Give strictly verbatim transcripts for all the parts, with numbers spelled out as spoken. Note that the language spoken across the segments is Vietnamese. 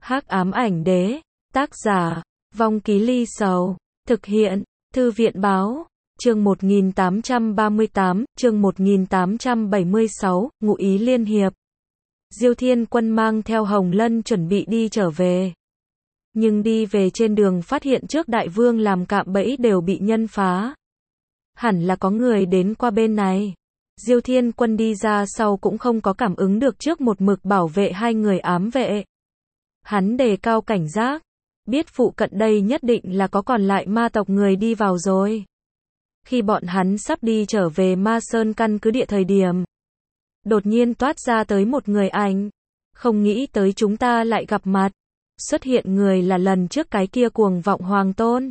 Hắc ám ảnh đế, tác giả, Vong Ký Ly Sầu, thực hiện, Thư viện báo, chương một nghìn tám trăm ba mươi tám, chương một nghìn tám trăm bảy mươi sáu, ngụ ý liên hiệp. Diêu Thiên Quân mang theo Hồng Lân chuẩn bị đi trở về. Nhưng đi về trên đường phát hiện trước đại vương làm cạm bẫy đều bị nhân phá. Hẳn là có người đến qua bên này. Diêu Thiên Quân đi ra sau cũng không có cảm ứng được trước một mực bảo vệ hai người ám vệ. Hắn đề cao cảnh giác, biết phụ cận đây nhất định là có còn lại ma tộc người đi vào rồi. Khi bọn hắn sắp đi trở về Ma Sơn căn cứ địa thời điểm, đột nhiên toát ra tới một người ảnh, không nghĩ tới chúng ta lại gặp mặt. Xuất hiện người là lần trước cái kia cuồng vọng hoàng tôn.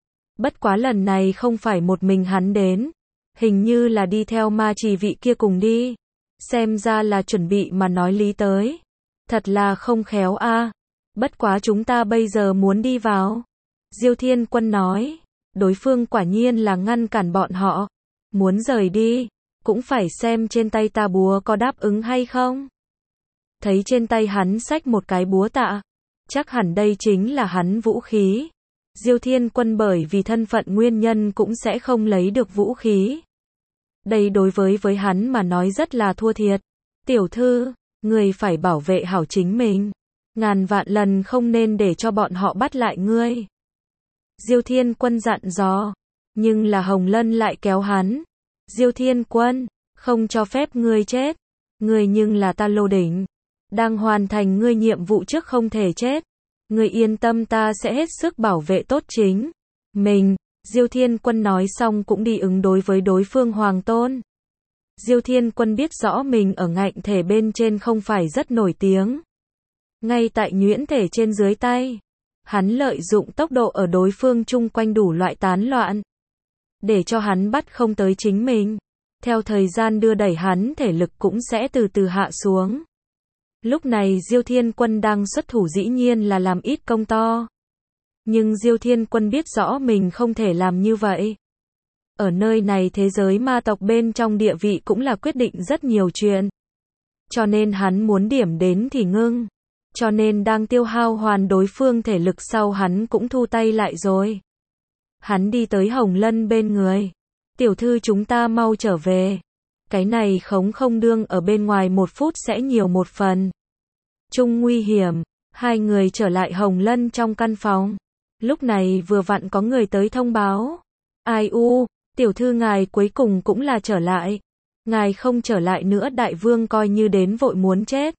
Bất quá lần này không phải một mình hắn đến, hình như là đi theo ma trì vị kia cùng đi. Xem ra là chuẩn bị mà nói lý tới. Thật là không khéo a. À. Bất quá chúng ta bây giờ muốn đi vào. Diêu Thiên Quân nói, đối phương quả nhiên là ngăn cản bọn họ. Muốn rời đi, cũng phải xem trên tay ta búa có đáp ứng hay không. Thấy trên tay hắn xách một cái búa tạ, chắc hẳn đây chính là hắn vũ khí. Diêu Thiên Quân bởi vì thân phận nguyên nhân cũng sẽ không lấy được vũ khí. Đây đối với với hắn mà nói rất là thua thiệt. Tiểu thư, người phải bảo vệ hảo chính mình. Ngàn vạn lần không nên để cho bọn họ bắt lại ngươi. Diêu Thiên Quân dặn dò. Nhưng là Hồng Lân lại kéo hắn. Diêu Thiên Quân, không cho phép ngươi chết. Ngươi nhưng là ta Lô Đỉnh. Đang hoàn thành ngươi nhiệm vụ trước không thể chết. Ngươi yên tâm, ta sẽ hết sức bảo vệ tốt chính mình. Diêu Thiên Quân nói xong cũng đi ứng đối với đối phương hoàng tôn. Diêu Thiên Quân biết rõ mình ở ngạnh thể bên trên không phải rất nổi tiếng. Ngay tại nhuyễn thể trên dưới tay, hắn lợi dụng tốc độ ở đối phương chung quanh đủ loại tán loạn, để cho hắn bắt không tới chính mình. Theo thời gian đưa đẩy hắn thể lực cũng sẽ từ từ hạ xuống. Lúc này Diêu Thiên Quân đang xuất thủ dĩ nhiên là làm ít công to. Nhưng Diêu Thiên Quân biết rõ mình không thể làm như vậy. Ở nơi này thế giới ma tộc bên trong địa vị cũng là quyết định rất nhiều chuyện. Cho nên hắn muốn điểm đến thì ngưng. Cho nên đang tiêu hao hoàn đối phương thể lực sau hắn cũng thu tay lại rồi. Hắn đi tới Hồng Lân bên người. Tiểu thư, chúng ta mau trở về. Cái này khống không đương ở bên ngoài một phút sẽ nhiều một phần. Chung nguy hiểm. Hai người trở lại Hồng Lân trong căn phòng. Lúc này vừa vặn có người tới thông báo. Ai u, tiểu thư ngài cuối cùng cũng là trở lại. Ngài không trở lại nữa đại vương coi như đến vội muốn chết.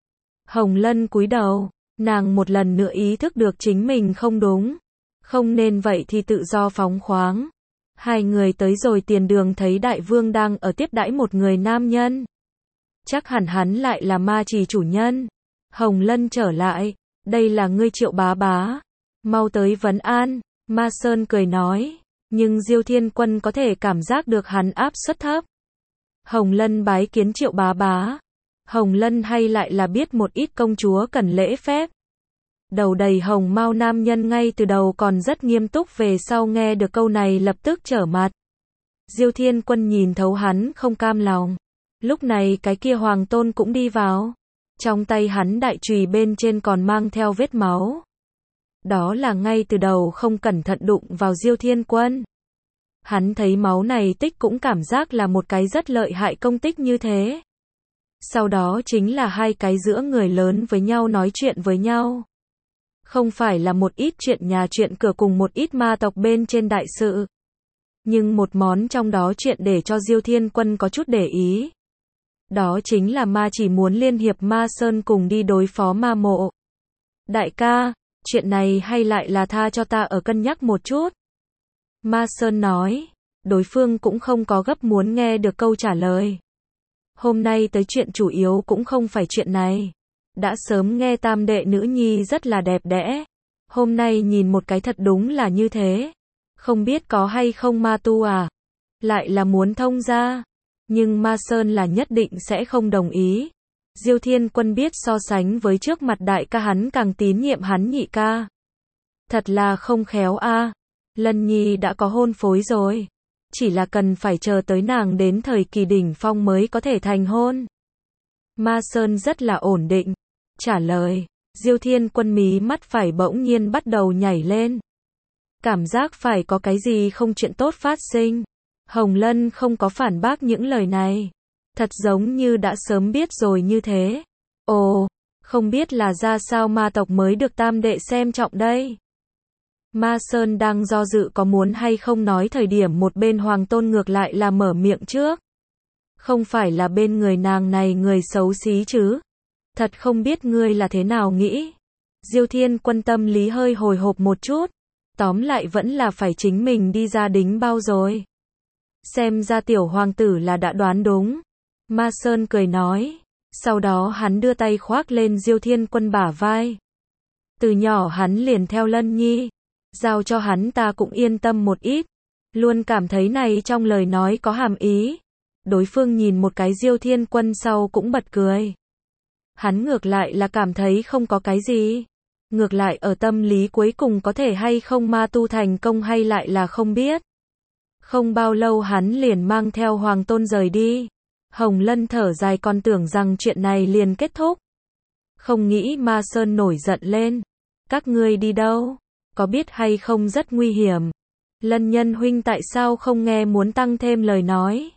Hồng Lân cúi đầu, nàng một lần nữa ý thức được chính mình không đúng. Không nên vậy thì tự do phóng khoáng. Hai người tới rồi tiền đường thấy đại vương đang ở tiếp đãi một người nam nhân. Chắc hẳn hắn lại là ma trì chủ nhân. Hồng Lân trở lại, đây là ngươi Triệu bá bá. Mau tới vấn an, Ma Sơn cười nói. Nhưng Diêu Thiên Quân có thể cảm giác được hắn áp suất thấp. Hồng Lân bái kiến Triệu bá bá. Hồng Lân hay lại là biết một ít công chúa cần lễ phép. Đầu đầy hồng mao nam nhân ngay từ đầu còn rất nghiêm túc, về sau nghe được câu này lập tức trở mặt. Diêu Thiên Quân nhìn thấu hắn không cam lòng. Lúc này cái kia hoàng tôn cũng đi vào. Trong tay hắn đại chùy bên trên còn mang theo vết máu. Đó là ngay từ đầu không cẩn thận đụng vào Diêu Thiên Quân. Hắn thấy máu này tích cũng cảm giác là một cái rất lợi hại công tích như thế. Sau đó chính là hai cái giữa người lớn với nhau nói chuyện với nhau. Không phải là một ít chuyện nhà chuyện cửa cùng một ít ma tộc bên trên đại sự. Nhưng một món trong đó chuyện để cho Diêu Thiên Quân có chút để ý. Đó chính là ma chỉ muốn liên hiệp Ma Sơn cùng đi đối phó ma mộ. Đại ca, chuyện này hay lại là tha cho ta ở cân nhắc một chút. Ma Sơn nói, đối phương cũng không có gấp muốn nghe được câu trả lời. Hôm nay tới chuyện chủ yếu cũng không phải chuyện này. Đã sớm nghe tam đệ nữ nhi rất là đẹp đẽ. Hôm nay nhìn một cái thật đúng là như thế. Không biết có hay không ma tu à? Lại là muốn thông ra. Nhưng Ma Sơn là nhất định sẽ không đồng ý. Diêu Thiên Quân biết so sánh với trước mặt đại ca hắn càng tín nhiệm hắn nhị ca. Thật là không khéo a. À. Lân Nhi đã có hôn phối rồi. Chỉ là cần phải chờ tới nàng đến thời kỳ đỉnh phong mới có thể thành hôn. Ma Sơn rất là ổn định. Trả lời, Diêu Thiên Quân mí mắt phải bỗng nhiên bắt đầu nhảy lên. Cảm giác phải có cái gì không chuyện tốt phát sinh. Hồng Lân không có phản bác những lời này. Thật giống như đã sớm biết rồi như thế. Ồ, không biết là ra sao ma tộc mới được tam đệ xem trọng đây. Ma Sơn đang do dự có muốn hay không nói thời điểm một bên Hoàng Tôn ngược lại là mở miệng trước. Không phải là bên người nàng này người xấu xí chứ. Thật không biết ngươi là thế nào nghĩ. Diêu Thiên Quân tâm lý hơi hồi hộp một chút. Tóm lại vẫn là phải chính mình đi ra đính bao rồi. Xem ra tiểu hoàng tử là đã đoán đúng. Ma Sơn cười nói. Sau đó hắn đưa tay khoác lên Diêu Thiên Quân bả vai. Từ nhỏ hắn liền theo Lân Nhi. Giao cho hắn ta cũng yên tâm một ít. Luôn cảm thấy này trong lời nói có hàm ý. Đối phương nhìn một cái Diêu Thiên Quân sau cũng bật cười. Hắn ngược lại là cảm thấy không có cái gì. Ngược lại ở tâm lý cuối cùng có thể hay không ma tu thành công hay lại là không biết. Không bao lâu hắn liền mang theo Hoàng Tôn rời đi. Hồng Lân thở dài còn tưởng rằng chuyện này liền kết thúc. Không nghĩ Ma Sơn nổi giận lên. Các ngươi đi đâu? Có biết hay không rất nguy hiểm. Lân Nhân huynh tại sao không nghe muốn tăng thêm lời nói.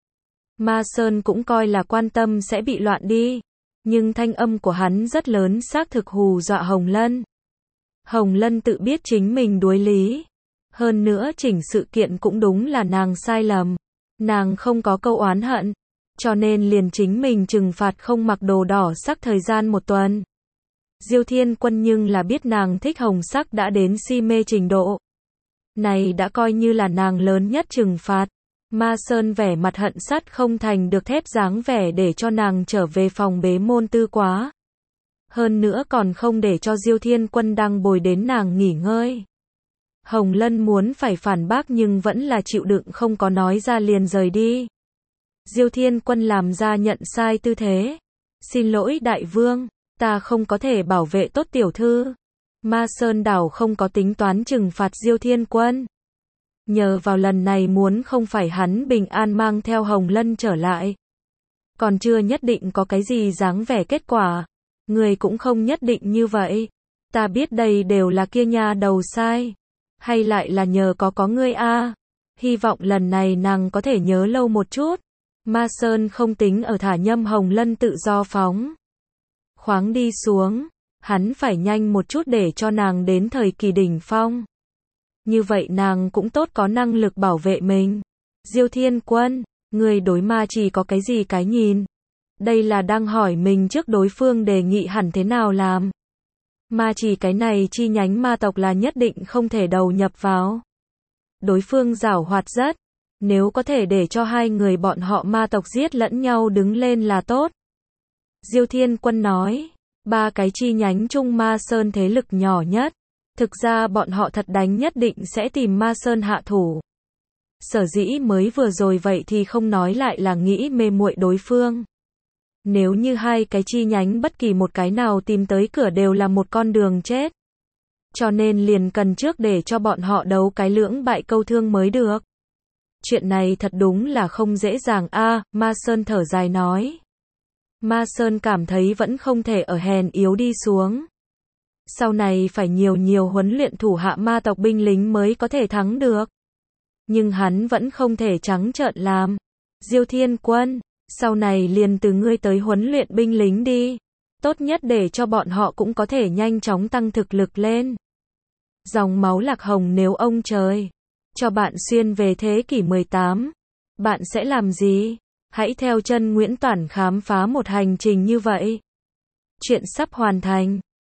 Ma Sơn cũng coi là quan tâm sẽ bị loạn đi. Nhưng thanh âm của hắn rất lớn xác thực hù dọa Hồng Lân. Hồng Lân tự biết chính mình đuối lý. Hơn nữa chỉnh sự kiện cũng đúng là nàng sai lầm. Nàng không có câu oán hận. Cho nên liền chính mình trừng phạt không mặc đồ đỏ sắc thời gian một tuần. Diêu Thiên Quân nhưng là biết nàng thích hồng sắc đã đến si mê trình độ. Này đã coi như là nàng lớn nhất trừng phạt. Ma Sơn vẻ mặt hận sắt không thành được thép dáng vẻ để cho nàng trở về phòng bế môn tư quá. Hơn nữa còn không để cho Diêu Thiên Quân đang bồi đến nàng nghỉ ngơi. Hồng Lân muốn phải phản bác nhưng vẫn là chịu đựng không có nói ra liền rời đi. Diêu Thiên Quân làm ra nhận sai tư thế. Xin lỗi đại vương, ta không có thể bảo vệ tốt tiểu thư. Ma Sơn đảo không có tính toán trừng phạt Diêu Thiên Quân. Nhờ vào lần này muốn không phải hắn bình an mang theo Hồng Lân trở lại. Còn chưa nhất định có cái gì dáng vẻ kết quả. Người cũng không nhất định như vậy. Ta biết đây đều là kia nha đầu sai. Hay lại là nhờ có có ngươi a. Hy vọng lần này nàng có thể nhớ lâu một chút. Ma Sơn không tính ở thả nhâm Hồng Lân tự do phóng. Khoáng đi xuống. Hắn phải nhanh một chút để cho nàng đến thời kỳ đỉnh phong. Như vậy nàng cũng tốt có năng lực bảo vệ mình. Diêu Thiên Quân, người đối ma chỉ có cái gì cái nhìn? Đây là đang hỏi mình trước đối phương đề nghị hẳn thế nào làm. Ma chỉ cái này chi nhánh ma tộc là nhất định không thể đầu nhập vào. Đối phương giảo hoạt rất. Nếu có thể để cho hai người bọn họ ma tộc giết lẫn nhau đứng lên là tốt. Diêu Thiên Quân nói, ba cái chi nhánh chung Ma Sơn thế lực nhỏ nhất. Thực ra bọn họ thật đánh nhất định sẽ tìm Ma Sơn hạ thủ. Sở dĩ mới vừa rồi vậy thì không nói lại là nghĩ mê muội đối phương. Nếu như hai cái chi nhánh bất kỳ một cái nào tìm tới cửa đều là một con đường chết. Cho nên liền cần trước để cho bọn họ đấu cái lưỡng bại câu thương mới được. Chuyện này thật đúng là không dễ dàng a. À, Ma Sơn thở dài nói. Ma Sơn cảm thấy vẫn không thể ở hèn yếu đi xuống. Sau này phải nhiều nhiều huấn luyện thủ hạ ma tộc binh lính mới có thể thắng được. Nhưng hắn vẫn không thể trắng trợn làm. Diêu Thiên Quân, sau này liền từ ngươi tới huấn luyện binh lính đi. Tốt nhất để cho bọn họ cũng có thể nhanh chóng tăng thực lực lên. Dòng máu Lạc Hồng nếu ông trời cho bạn xuyên về thế kỷ mười tám, bạn sẽ làm gì? Hãy theo chân Nguyễn Toản khám phá một hành trình như vậy. Chuyện sắp hoàn thành.